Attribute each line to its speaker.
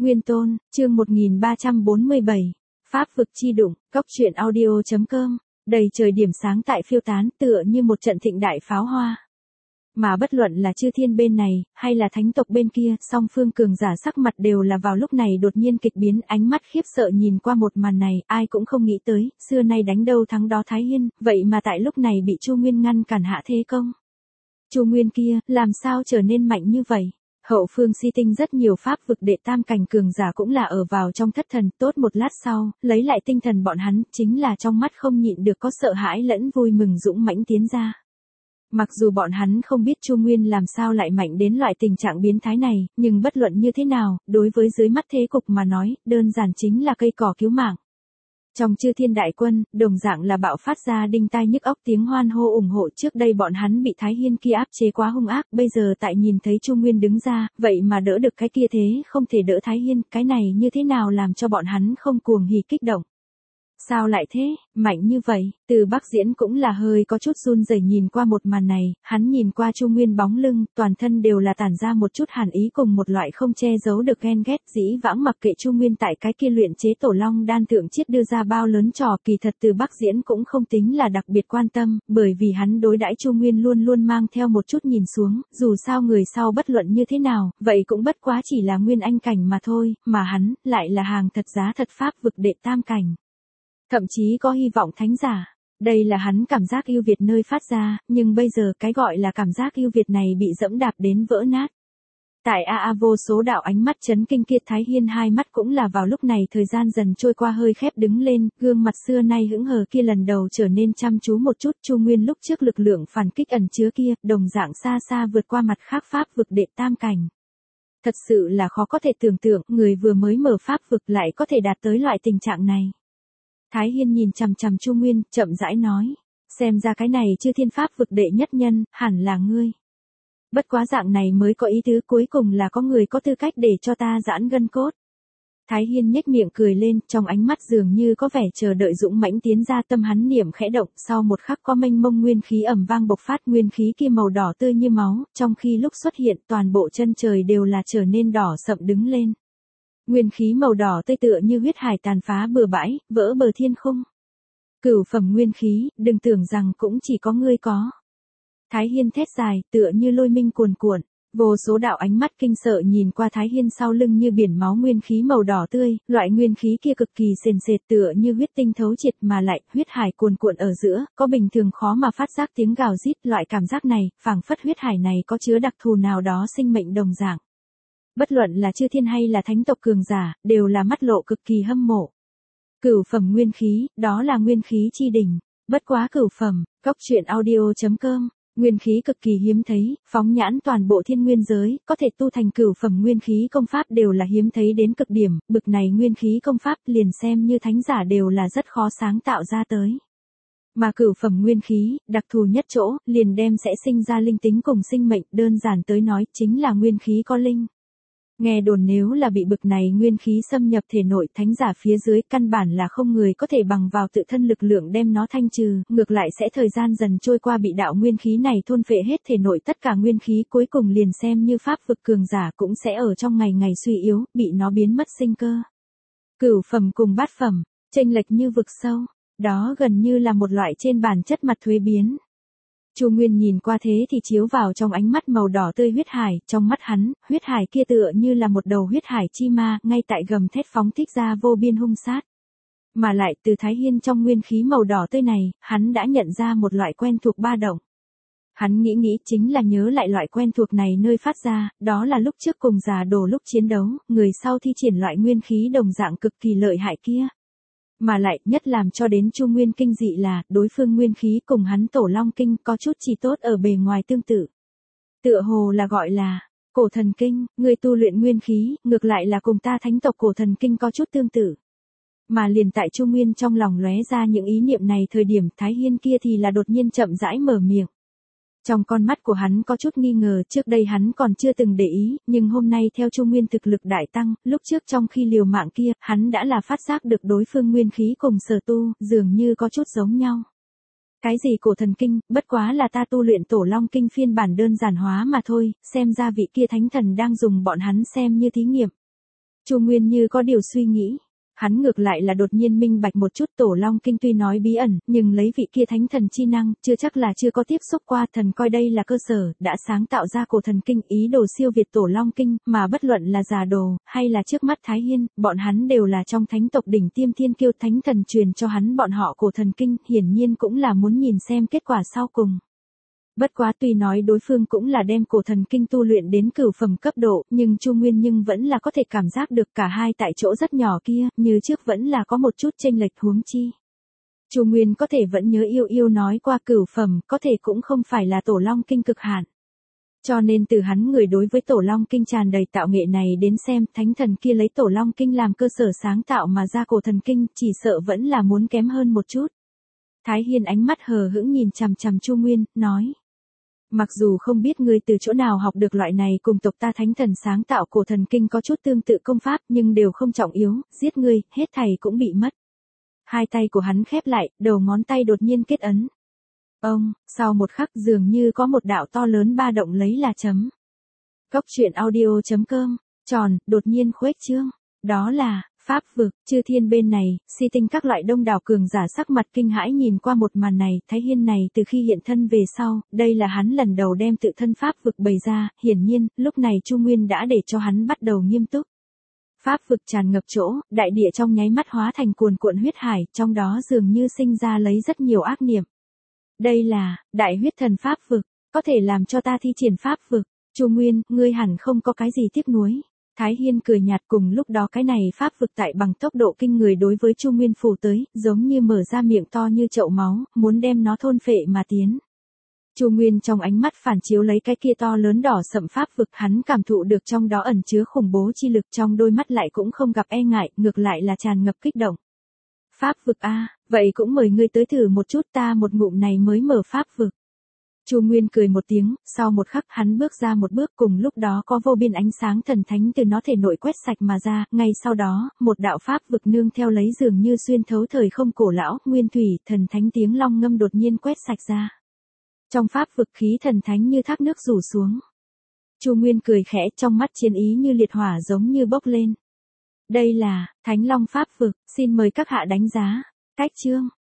Speaker 1: Nguyên Tôn, chương 1347, Pháp vực chi đụng, Cốc truyện audio.com, đầy trời điểm sáng tại phiêu tán tựa như một trận thịnh đại pháo hoa. Mà bất luận là chư thiên bên này, hay là thánh tộc bên kia, song phương cường giả sắc mặt đều là vào lúc này đột nhiên kịch biến, ánh mắt khiếp sợ nhìn qua một màn này, ai cũng không nghĩ tới, xưa nay đánh đâu thắng đó Thái Hiên, vậy mà tại lúc này bị Chu Nguyên ngăn cản hạ thế công. Chu Nguyên kia, làm sao trở nên mạnh như vậy? Hậu phương si tinh rất nhiều pháp vực đệ tam cảnh cường giả cũng là ở vào trong thất thần, tốt một lát sau, lấy lại tinh thần bọn hắn, chính là trong mắt không nhịn được có sợ hãi lẫn vui mừng dũng mãnh tiến ra. Mặc dù bọn hắn không biết Chu Nguyên làm sao lại mạnh đến loại tình trạng biến thái này, nhưng bất luận như thế nào, đối với dưới mắt thế cục mà nói, đơn giản chính là cây cỏ cứu mạng. Trong chư thiên đại quân, đồng dạng là bạo phát ra đinh tai nhức óc tiếng hoan hô ủng hộ, trước đây bọn hắn bị Thái Hiên kia áp chế quá hung ác, bây giờ tại nhìn thấy Chu Nguyên đứng ra, vậy mà đỡ được cái kia thế không thể đỡ Thái Hiên, cái này như thế nào làm cho bọn hắn không cuồng hỉ kích động. Sao lại thế, mạnh như vậy, Từ Bắc Diễn cũng là hơi có chút run rẩy nhìn qua một màn này, hắn nhìn qua Chu Nguyên bóng lưng, toàn thân đều là tản ra một chút hàn ý cùng một loại không che giấu được ghen ghét, dĩ vãng mặc kệ Chu Nguyên tại cái kia luyện chế tổ long đan thượng chiết đưa ra bao lớn trò, kỳ thật Từ Bắc Diễn cũng không tính là đặc biệt quan tâm, bởi vì hắn đối đãi Chu Nguyên luôn luôn mang theo một chút nhìn xuống, dù sao người sau bất luận như thế nào, vậy cũng bất quá chỉ là nguyên anh cảnh mà thôi, mà hắn, lại là hàng thật giá thật pháp vực đệ tam cảnh. Thậm chí có hy vọng thánh giả. Đây là hắn cảm giác yêu Việt nơi phát ra, nhưng bây giờ cái gọi là cảm giác yêu Việt này bị dẫm đạp đến vỡ nát. Tại vô số đạo ánh mắt chấn kinh kia, Thái Hiên hai mắt cũng là vào lúc này thời gian dần trôi qua hơi khép đứng lên, gương mặt xưa nay hững hờ kia lần đầu trở nên chăm chú một chút. Chu Nguyên lúc trước lực lượng phản kích ẩn chứa kia, đồng dạng xa xa vượt qua mặt khác pháp vực đệ tam cảnh. Thật sự là khó có thể tưởng tượng, người vừa mới mở pháp vực lại có thể đạt tới loại tình trạng này. Thái Hiên nhìn chằm chằm Chu Nguyên, chậm rãi nói, xem ra cái này chư thiên pháp vực đệ nhất nhân, hẳn là ngươi. Bất quá dạng này mới có ý tứ, cuối cùng là có người có tư cách để cho ta giãn gân cốt. Thái Hiên nhếch miệng cười lên, trong ánh mắt dường như có vẻ chờ đợi dũng mãnh tiến ra, tâm hắn niệm khẽ động, sau một khắc có mênh mông nguyên khí ầm vang bộc phát, nguyên khí kia màu đỏ tươi như máu, trong khi lúc xuất hiện toàn bộ chân trời đều là trở nên đỏ sậm đứng lên. Nguyên khí màu đỏ tươi tựa như huyết hải tàn phá bừa bãi, vỡ bờ thiên khung. Cửu phẩm nguyên khí, đừng tưởng rằng cũng chỉ có ngươi có. Thái Hiên thét dài, tựa như lôi minh cuồn cuộn. Vô số đạo ánh mắt kinh sợ nhìn qua Thái Hiên sau lưng như biển máu nguyên khí màu đỏ tươi, loại nguyên khí kia cực kỳ sền sệt tựa như huyết tinh thấu triệt, mà lại huyết hải cuồn cuộn ở giữa, có bình thường khó mà phát giác tiếng gào rít, loại cảm giác này, phảng phất huyết hải này có chứa đặc thù nào đó sinh mệnh đồng dạng. Bất luận là chư thiên hay là thánh tộc cường giả, đều là mắt lộ cực kỳ hâm mộ. Cửu phẩm nguyên khí, đó là nguyên khí chi đỉnh. Bất quá cửu phẩm, Cốc truyện audio.com, nguyên khí cực kỳ hiếm thấy, phóng nhãn toàn bộ thiên nguyên giới, có thể tu thành cửu phẩm nguyên khí công pháp đều là hiếm thấy đến cực điểm, bực này nguyên khí công pháp liền xem như thánh giả đều là rất khó sáng tạo ra tới. Mà cửu phẩm nguyên khí, đặc thù nhất chỗ, liền đem sẽ sinh ra linh tính cùng sinh mệnh, đơn giản tới nói, chính là nguyên khí có linh. Nghe đồn nếu là bị bực này nguyên khí xâm nhập thể nội, thánh giả phía dưới căn bản là không người có thể bằng vào tự thân lực lượng đem nó thanh trừ, ngược lại sẽ thời gian dần trôi qua bị đạo nguyên khí này thôn phệ hết thể nội tất cả nguyên khí, cuối cùng liền xem như pháp vực cường giả cũng sẽ ở trong ngày ngày suy yếu, bị nó biến mất sinh cơ. Cửu phẩm cùng bát phẩm, chênh lệch như vực sâu, đó gần như là một loại trên bản chất mặt thuế biến. Chu Nguyên nhìn qua thế thì chiếu vào trong ánh mắt màu đỏ tươi huyết hải, trong mắt hắn, huyết hải kia tựa như là một đầu huyết hải chi ma, ngay tại gầm thét phóng thích ra vô biên hung sát. Mà lại từ Thái Hiên trong nguyên khí màu đỏ tươi này, hắn đã nhận ra một loại quen thuộc ba động. Hắn nghĩ chính là nhớ lại loại quen thuộc này nơi phát ra, đó là lúc trước cùng Già Đồ lúc chiến đấu, người sau thi triển loại nguyên khí đồng dạng cực kỳ lợi hại kia. Mà lại, nhất làm cho đến Chu Nguyên kinh dị là, đối phương nguyên khí cùng hắn tổ long kinh có chút chỉ tốt ở bề ngoài tương tự. Tựa hồ là gọi là, cổ thần kinh, người tu luyện nguyên khí, ngược lại là cùng ta thánh tộc cổ thần kinh có chút tương tự. Mà liền tại Chu Nguyên trong lòng lóe ra những ý niệm này thời điểm, Thái Hiên kia thì là đột nhiên chậm rãi mở miệng. Trong con mắt của hắn có chút nghi ngờ, trước đây hắn còn chưa từng để ý, nhưng hôm nay theo Chu Nguyên thực lực đại tăng, lúc trước trong khi liều mạng kia, hắn đã là phát giác được đối phương nguyên khí cùng sở tu, dường như có chút giống nhau. Cái gì cổ thần kinh, bất quá là ta tu luyện tổ long kinh phiên bản đơn giản hóa mà thôi, xem ra vị kia thánh thần đang dùng bọn hắn xem như thí nghiệm. Chu Nguyên như có điều suy nghĩ. Hắn ngược lại là đột nhiên minh bạch một chút Tổ Long Kinh tuy nói bí ẩn, nhưng lấy vị kia thánh thần chi năng, chưa chắc là chưa có tiếp xúc qua, thần coi đây là cơ sở, đã sáng tạo ra Cổ Thần Kinh, ý đồ siêu việt Tổ Long Kinh, mà bất luận là Già Đồ, hay là trước mắt Thái Hiên, bọn hắn đều là trong thánh tộc đỉnh tiêm thiên kiêu, thánh thần truyền cho hắn bọn họ Cổ Thần Kinh, hiển nhiên cũng là muốn nhìn xem kết quả sau cùng. Bất quá tuy nói đối phương cũng là đem Cổ Thần Kinh tu luyện đến cửu phẩm cấp độ, nhưng Chu Nguyên nhưng vẫn là có thể cảm giác được cả hai tại chỗ rất nhỏ kia, như trước vẫn là có một chút chênh lệch, huống chi. Chu Nguyên có thể vẫn nhớ yêu yêu nói qua cửu phẩm, có thể cũng không phải là Tổ Long Kinh cực hạn. Cho nên từ hắn người đối với Tổ Long Kinh tràn đầy tạo nghệ này đến xem, thánh thần kia lấy Tổ Long Kinh làm cơ sở sáng tạo mà ra Cổ Thần Kinh, chỉ sợ vẫn là muốn kém hơn một chút. Thái Hiên ánh mắt hờ hững nhìn chằm chằm Chu Nguyên, nói. Mặc dù không biết ngươi từ chỗ nào học được loại này cùng tộc ta thánh thần sáng tạo Cổ Thần Kinh có chút tương tự công pháp, nhưng đều không trọng yếu, giết ngươi, hết thảy cũng bị mất. Hai tay của hắn khép lại, đầu ngón tay đột nhiên kết ấn. Ông, sau một khắc dường như có một đạo to lớn ba động lấy là chấm. Góc truyện audio.com, tròn, đột nhiên khuếch trương. Đó là, pháp vực, chư thiên bên này, si tinh các loại đông đảo cường giả sắc mặt kinh hãi nhìn qua một màn này, Thái Hiên này từ khi hiện thân về sau, đây là hắn lần đầu đem tự thân pháp vực bày ra, hiển nhiên, lúc này Chu Nguyên đã để cho hắn bắt đầu nghiêm túc. Pháp vực tràn ngập chỗ, đại địa trong nháy mắt hóa thành cuồn cuộn huyết hải, trong đó dường như sinh ra lấy rất nhiều ác niệm. Đây là, đại huyết thần pháp vực, có thể làm cho ta thi triển pháp vực. Chu Nguyên, ngươi hẳn không có cái gì tiếc nuối. Thái Hiên cười nhạt, cùng lúc đó cái này pháp vực tại bằng tốc độ kinh người đối với Chu Nguyên phủ tới, giống như mở ra miệng to như chậu máu, muốn đem nó thôn phệ mà tiến. Chu Nguyên trong ánh mắt phản chiếu lấy cái kia to lớn đỏ sậm pháp vực, hắn cảm thụ được trong đó ẩn chứa khủng bố chi lực, trong đôi mắt lại cũng không gặp e ngại, ngược lại là tràn ngập kích động. Pháp vực a, vậy cũng mời ngươi tới thử một chút, ta một ngụm này mới mở pháp vực. Chu Nguyên cười một tiếng, sau một khắc hắn bước ra một bước, cùng lúc đó có vô biên ánh sáng thần thánh từ nó thể nội quét sạch mà ra, ngay sau đó, một đạo pháp vực nương theo lấy dường như xuyên thấu thời không cổ lão, nguyên thủy, thần thánh tiếng long ngâm đột nhiên quét sạch ra. Trong pháp vực khí thần thánh như thác nước rủ xuống. Chu Nguyên cười khẽ, trong mắt chiến ý như liệt hỏa giống như bốc lên. Đây là, Thánh Long pháp vực, xin mời các hạ đánh giá. Cách chương.